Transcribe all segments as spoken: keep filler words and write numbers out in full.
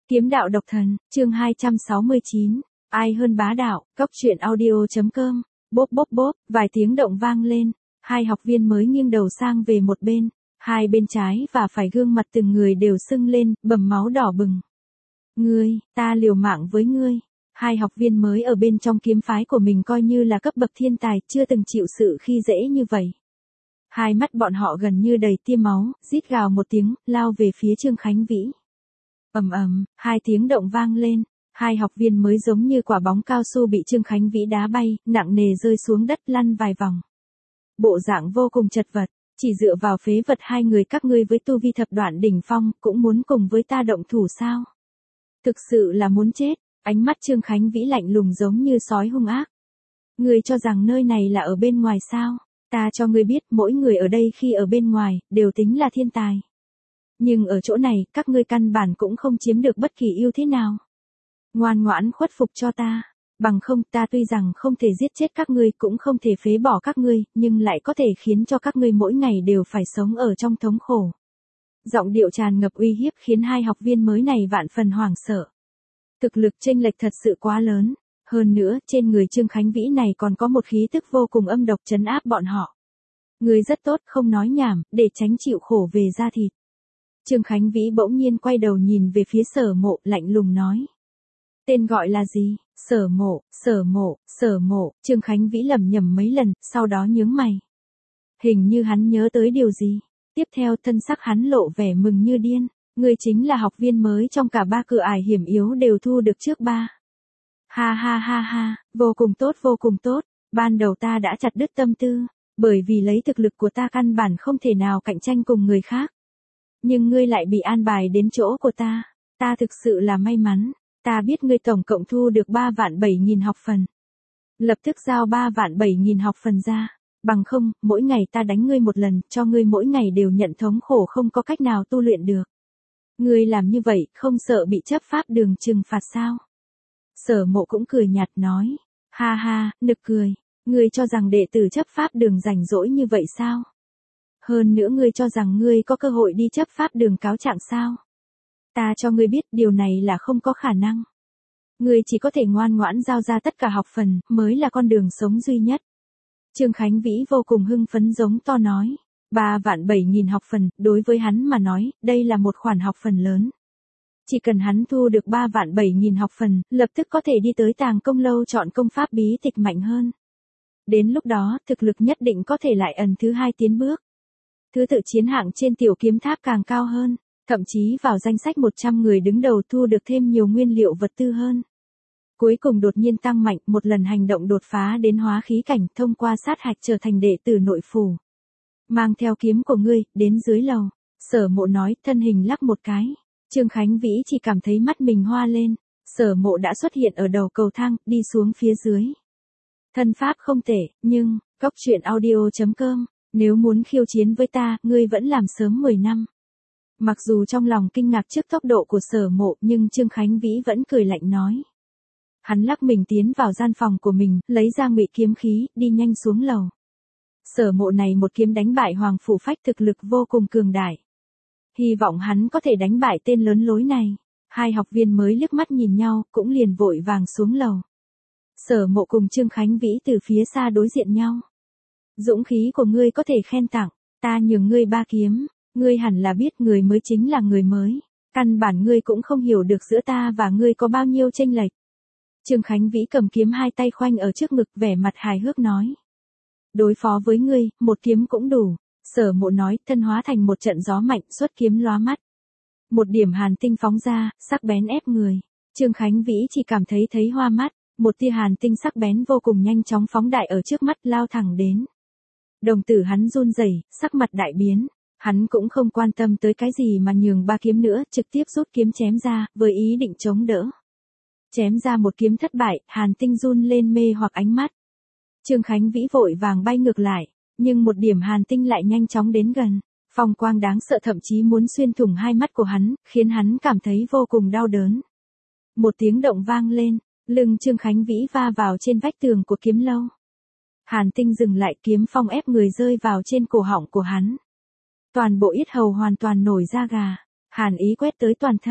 Kiếm đạo độc thần, chương hai trăm sáu mươi chín. Ai hơn bá đạo, cóc truyện audio chấm com. Bốp bốp bốp, vài tiếng động vang lên. Hai học viên mới nghiêng đầu sang về một bên. Hai bên trái và phải gương mặt từng người đều sưng lên, bầm máu đỏ bừng. Ngươi, ta liều mạng với ngươi. Hai học viên mới ở bên trong kiếm phái của mình coi như là cấp bậc thiên tài, chưa từng chịu sự khi dễ như vậy. Hai mắt bọn họ gần như đầy tia máu, rít gào một tiếng, lao về phía Trương Khánh Vĩ. Ầm ầm, hai tiếng động vang lên, hai học viên mới giống như quả bóng cao su bị Trương Khánh Vĩ đá bay, nặng nề rơi xuống đất lăn vài vòng. Bộ dạng vô cùng chật vật, chỉ dựa vào phế vật hai người các ngươi với tu vi thập đoạn đỉnh phong, cũng muốn cùng với ta động thủ sao? Thực sự là muốn chết, ánh mắt Trương Khánh Vĩ lạnh lùng giống như sói hung ác. Ngươi cho rằng nơi này là ở bên ngoài sao? Ta cho ngươi biết, mỗi người ở đây khi ở bên ngoài, đều tính là thiên tài. Nhưng ở chỗ này, các ngươi căn bản cũng không chiếm được bất kỳ ưu thế nào. Ngoan ngoãn khuất phục cho ta. Bằng không, ta tuy rằng không thể giết chết các ngươi, cũng không thể phế bỏ các ngươi, nhưng lại có thể khiến cho các ngươi mỗi ngày đều phải sống ở trong thống khổ. Giọng điệu tràn ngập uy hiếp khiến hai học viên mới này vạn phần hoảng sợ. Thực lực chênh lệch thật sự quá lớn. Hơn nữa, trên người Trương Khánh Vĩ này còn có một khí tức vô cùng âm độc trấn áp bọn họ. Ngươi rất tốt, không nói nhảm, để tránh chịu khổ về da thịt. Trương Khánh Vĩ bỗng nhiên quay đầu nhìn về phía Sở Mộ, lạnh lùng nói. Tên gọi là gì? Sở Mộ, Sở Mộ, Sở Mộ. Trương Khánh Vĩ lẩm nhẩm mấy lần, sau đó nhướng mày. Hình như hắn nhớ tới điều gì. Tiếp theo thân sắc hắn lộ vẻ mừng như điên. Ngươi chính là học viên mới trong cả ba cửa ải hiểm yếu đều thu được trước ba. Ha ha ha ha, vô cùng tốt vô cùng tốt. Ban đầu ta đã chặt đứt tâm tư, bởi vì lấy thực lực của ta căn bản không thể nào cạnh tranh cùng người khác. Nhưng ngươi lại bị an bài đến chỗ của ta, ta thực sự là may mắn, ta biết ngươi tổng cộng thu được ba vạn bảy nghìn học phần. Lập tức giao ba vạn bảy nghìn học phần ra, bằng không, mỗi ngày ta đánh ngươi một lần, cho ngươi mỗi ngày đều nhận thống khổ không có cách nào tu luyện được. Ngươi làm như vậy, không sợ bị chấp pháp đường trừng phạt sao? Sở Mộ cũng cười nhạt nói, ha ha, nực cười, ngươi cho rằng đệ tử chấp pháp đường rảnh rỗi như vậy sao? Hơn nữa ngươi cho rằng ngươi có cơ hội đi chấp pháp đường cáo trạng sao? Ta cho ngươi biết điều này là không có khả năng. Ngươi chỉ có thể ngoan ngoãn giao ra tất cả học phần, mới là con đường sống duy nhất. Trương Khánh Vĩ vô cùng hưng phấn giống to nói. Ba vạn bảy nghìn học phần, đối với hắn mà nói, đây là một khoản học phần lớn. Chỉ cần hắn thu được ba vạn bảy nghìn học phần, lập tức có thể đi tới Tàng Công Lâu chọn công pháp bí tịch mạnh hơn. Đến lúc đó, thực lực nhất định có thể lại ẩn thứ hai tiến bước. Thứ tự chiến hạng trên tiểu kiếm tháp càng cao hơn, thậm chí vào danh sách một trăm người đứng đầu thu được thêm nhiều nguyên liệu vật tư hơn. Cuối cùng đột nhiên tăng mạnh, một lần hành động đột phá đến hóa khí cảnh, thông qua sát hạch trở thành đệ tử nội phủ. Mang theo kiếm của ngươi, đến dưới lầu. Sở Mộ nói, thân hình lắc một cái. Trương Khánh Vĩ chỉ cảm thấy mắt mình hoa lên. Sở Mộ đã xuất hiện ở đầu cầu thang, đi xuống phía dưới. Thân pháp không tệ, nhưng, cóc truyện audio chấm com. Nếu muốn khiêu chiến với ta, ngươi vẫn làm sớm mười năm. Mặc dù trong lòng kinh ngạc trước tốc độ của Sở Mộ, nhưng Trương Khánh Vĩ vẫn cười lạnh nói. Hắn lắc mình tiến vào gian phòng của mình, lấy ra ngụy kiếm khí, đi nhanh xuống lầu. Sở Mộ này một kiếm đánh bại Hoàng Phủ Phách, thực lực vô cùng cường đại. Hy vọng hắn có thể đánh bại tên lớn lối này. Hai học viên mới liếc mắt nhìn nhau, cũng liền vội vàng xuống lầu. Sở Mộ cùng Trương Khánh Vĩ từ phía xa đối diện nhau. Dũng khí của ngươi có thể khen tặng, ta nhường ngươi ba kiếm, ngươi hẳn là biết người mới chính là người mới. Căn bản ngươi cũng không hiểu được giữa ta và ngươi có bao nhiêu chênh lệch. Trương Khánh Vĩ cầm kiếm hai tay khoanh ở trước ngực, vẻ mặt hài hước nói. Đối phó với ngươi, một kiếm cũng đủ. Sở Mộ nói, thân hóa thành một trận gió mạnh, xuất kiếm lóa mắt. Một điểm hàn tinh phóng ra, sắc bén ép người. Trương Khánh Vĩ chỉ cảm thấy thấy hoa mắt, một tia hàn tinh sắc bén vô cùng nhanh chóng phóng đại ở trước mắt, lao thẳng đến. Đồng tử hắn run rẩy, sắc mặt đại biến. Hắn cũng không quan tâm tới cái gì mà nhường ba kiếm nữa, trực tiếp rút kiếm chém ra, với ý định chống đỡ. Chém ra một kiếm thất bại, hàn tinh run lên mê hoặc ánh mắt. Trương Khánh Vĩ vội vàng bay ngược lại, nhưng một điểm hàn tinh lại nhanh chóng đến gần. Phong quang đáng sợ thậm chí muốn xuyên thủng hai mắt của hắn, khiến hắn cảm thấy vô cùng đau đớn. Một tiếng động vang lên, lưng Trương Khánh Vĩ va vào trên vách tường của kiếm lâu. Hàn tinh dừng lại, kiếm phong ép người rơi vào trên cổ họng của hắn. Toàn bộ yết hầu hoàn toàn nổi da gà, hàn ý quét tới toàn thân.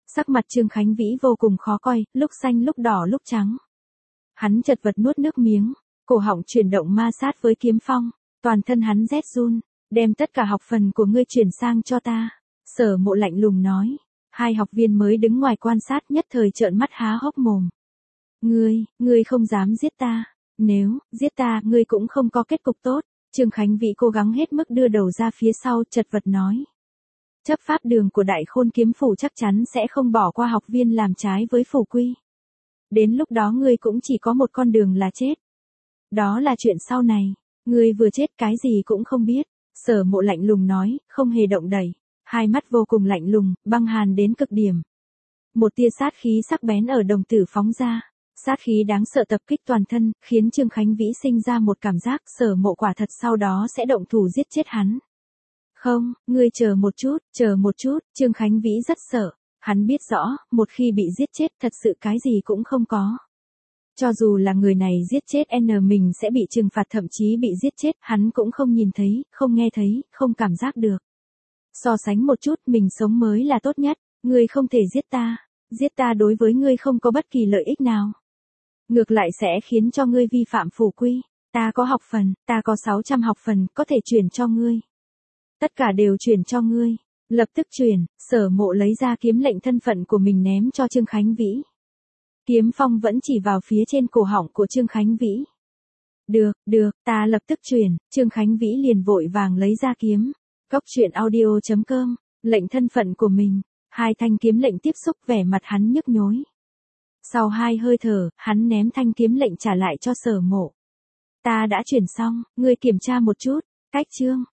Sắc mặt Trương Khánh Vĩ vô cùng khó coi, lúc xanh lúc đỏ lúc trắng. Hắn chật vật nuốt nước miếng, cổ họng chuyển động ma sát với kiếm phong, toàn thân hắn rét run, đem tất cả học phần của ngươi chuyển sang cho ta. Sở Mộ lạnh lùng nói. Hai học viên mới đứng ngoài quan sát nhất thời trợn mắt há hốc mồm. Ngươi, ngươi không dám giết ta. Nếu, giết ta, ngươi cũng không có kết cục tốt. Trương Khánh Vĩ cố gắng hết mức đưa đầu ra phía sau, chật vật nói. Chấp pháp đường của Đại Khôn kiếm phủ chắc chắn sẽ không bỏ qua học viên làm trái với phủ quy. Đến lúc đó ngươi cũng chỉ có một con đường là chết. Đó là chuyện sau này, ngươi vừa chết cái gì cũng không biết. Sở Mộ lạnh lùng nói, không hề động đậy, hai mắt vô cùng lạnh lùng, băng hàn đến cực điểm. Một tia sát khí sắc bén ở đồng tử phóng ra, sát khí đáng sợ tập kích toàn thân, khiến Trương Khánh Vĩ sinh ra một cảm giác Sở Mộ quả thật sau đó sẽ động thủ giết chết hắn. Không, ngươi chờ một chút, chờ một chút, Trương Khánh Vĩ rất sợ, hắn biết rõ, một khi bị giết chết thật sự cái gì cũng không có. Cho dù là người này giết chết N mình sẽ bị trừng phạt thậm chí bị giết chết, hắn cũng không nhìn thấy, không nghe thấy, không cảm giác được. So sánh một chút, mình sống mới là tốt nhất, ngươi không thể giết ta, giết ta đối với ngươi không có bất kỳ lợi ích nào. Ngược lại sẽ khiến cho ngươi vi phạm phủ quy, ta có học phần, ta có sáu trăm học phần, có thể chuyển cho ngươi. Tất cả đều chuyển cho ngươi, lập tức chuyển, Sở Mộ lấy ra kiếm lệnh thân phận của mình ném cho Trương Khánh Vĩ. Kiếm phong vẫn chỉ vào phía trên cổ họng của Trương Khánh Vĩ. Được, được, ta lập tức chuyển, Trương Khánh Vĩ liền vội vàng lấy ra kiếm. Cốc truyện audio chấm com, lệnh thân phận của mình, hai thanh kiếm lệnh tiếp xúc vẻ mặt hắn nhức nhối. Sau hai hơi thở, hắn ném thanh kiếm lệnh trả lại cho Sở Mộ. Ta đã chuyển xong, ngươi kiểm tra một chút, cách chương.